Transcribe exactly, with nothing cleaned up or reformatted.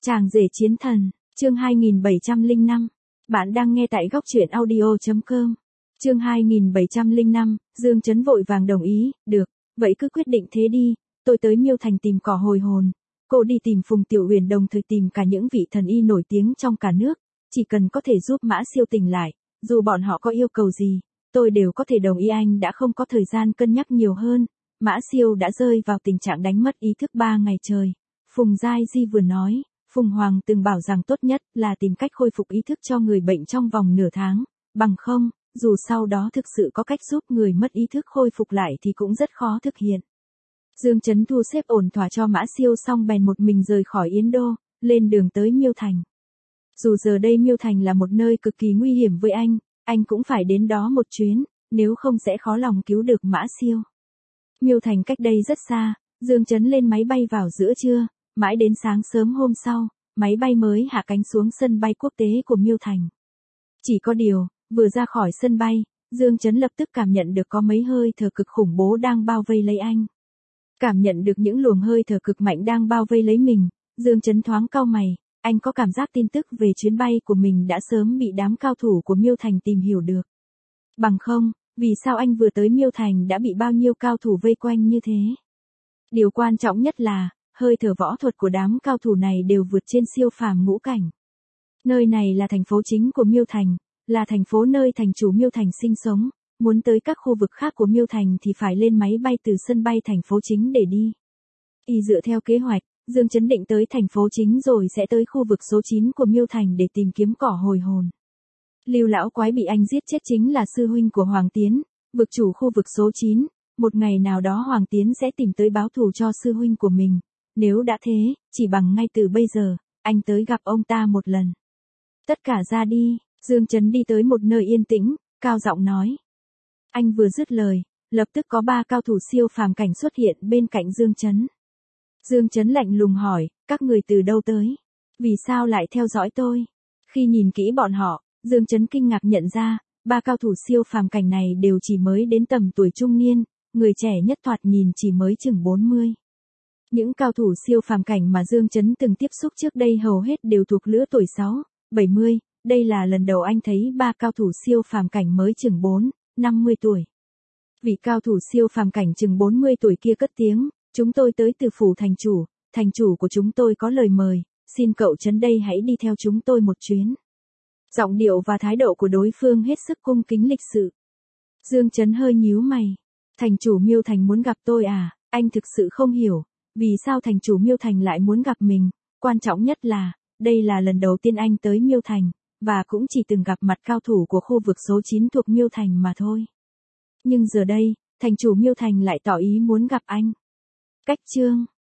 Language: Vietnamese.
Chàng rể chiến thần, chương hai nghìn bảy trăm lẻ năm. Bạn đang nghe tại góc truyện audio chấm com. Chương hai nghìn bảy trăm lẻ năm, Dương Chấn vội vàng đồng ý, được, vậy cứ quyết định thế đi, tôi tới Miêu Thành tìm cỏ hồi hồn. Cô đi tìm Phùng Tiểu Uyển, đồng thời tìm cả những vị thần y nổi tiếng trong cả nước, chỉ cần có thể giúp Mã Siêu tỉnh lại, dù bọn họ có yêu cầu gì, tôi đều có thể đồng ý. Anh đã không có thời gian cân nhắc nhiều hơn, Mã Siêu đã rơi vào tình trạng đánh mất ý thức ba ngày trời. Phùng Giai Di vừa nói, Phùng Hoàng từng bảo rằng tốt nhất là tìm cách khôi phục ý thức cho người bệnh trong vòng nửa tháng, bằng không, dù sau đó thực sự có cách giúp người mất ý thức khôi phục lại thì cũng rất khó thực hiện. Dương Chấn thu xếp ổn thỏa cho Mã Siêu xong bèn một mình rời khỏi Yến Đô, lên đường tới Miêu Thành. Dù giờ đây Miêu Thành là một nơi cực kỳ nguy hiểm với anh, anh cũng phải đến đó một chuyến, nếu không sẽ khó lòng cứu được Mã Siêu. Miêu Thành cách đây rất xa, Dương Chấn lên máy bay vào giữa trưa, mãi đến sáng sớm hôm sau, máy bay mới hạ cánh xuống sân bay quốc tế của Miêu Thành. Chỉ có điều, vừa ra khỏi sân bay, Dương Chấn lập tức cảm nhận được có mấy hơi thở cực khủng bố đang bao vây lấy anh. Cảm nhận được những luồng hơi thở cực mạnh đang bao vây lấy mình, Dương Chấn thoáng cau mày, anh có cảm giác tin tức về chuyến bay của mình đã sớm bị đám cao thủ của Miêu Thành tìm hiểu được. Bằng không, vì sao anh vừa tới Miêu Thành đã bị bao nhiêu cao thủ vây quanh như thế? Điều quan trọng nhất là, hơi thở võ thuật của đám cao thủ này đều vượt trên siêu phàm ngũ cảnh. Nơi này là thành phố chính của Miêu Thành, là thành phố nơi thành chủ Miêu Thành sinh sống, muốn tới các khu vực khác của Miêu Thành thì phải lên máy bay từ sân bay thành phố chính để đi. Y dựa theo kế hoạch, Dương Chấn định tới thành phố chính rồi sẽ tới khu vực số chín của Miêu Thành để tìm kiếm cỏ hồi hồn. Lưu lão quái bị anh giết chết chính là sư huynh của Hoàng Tiến, vực chủ khu vực số chín, một ngày nào đó Hoàng Tiến sẽ tìm tới báo thù cho sư huynh của mình. Nếu đã thế, chỉ bằng ngay từ bây giờ, anh tới gặp ông ta một lần. Tất cả ra đi, Dương Chấn đi tới một nơi yên tĩnh, cao giọng nói. Anh vừa dứt lời, lập tức có ba cao thủ siêu phàm cảnh xuất hiện bên cạnh Dương Chấn. Dương Chấn lạnh lùng hỏi, các người từ đâu tới? Vì sao lại theo dõi tôi? Khi nhìn kỹ bọn họ, Dương Chấn kinh ngạc nhận ra, ba cao thủ siêu phàm cảnh này đều chỉ mới đến tầm tuổi trung niên, người trẻ nhất thoạt nhìn chỉ mới chừng bốn mươi. Những cao thủ siêu phàm cảnh mà Dương Chấn từng tiếp xúc trước đây hầu hết đều thuộc lứa tuổi sáu, bảy mươi, đây là lần đầu anh thấy ba cao thủ siêu phàm cảnh mới chừng bốn, năm mươi tuổi. Vị cao thủ siêu phàm cảnh chừng bốn mươi tuổi kia cất tiếng, chúng tôi tới từ phủ thành chủ, thành chủ của chúng tôi có lời mời, xin cậu Chấn đây hãy đi theo chúng tôi một chuyến. Giọng điệu và thái độ của đối phương hết sức cung kính lịch sự. Dương Chấn hơi nhíu mày, thành chủ Miêu Thành muốn gặp tôi à, anh thực sự không hiểu. Vì sao thành chủ Miêu Thành lại muốn gặp mình, quan trọng nhất là, đây là lần đầu tiên anh tới Miêu Thành, và cũng chỉ từng gặp mặt cao thủ của khu vực số chín thuộc Miêu Thành mà thôi. Nhưng giờ đây, thành chủ Miêu Thành lại tỏ ý muốn gặp anh. Cách chương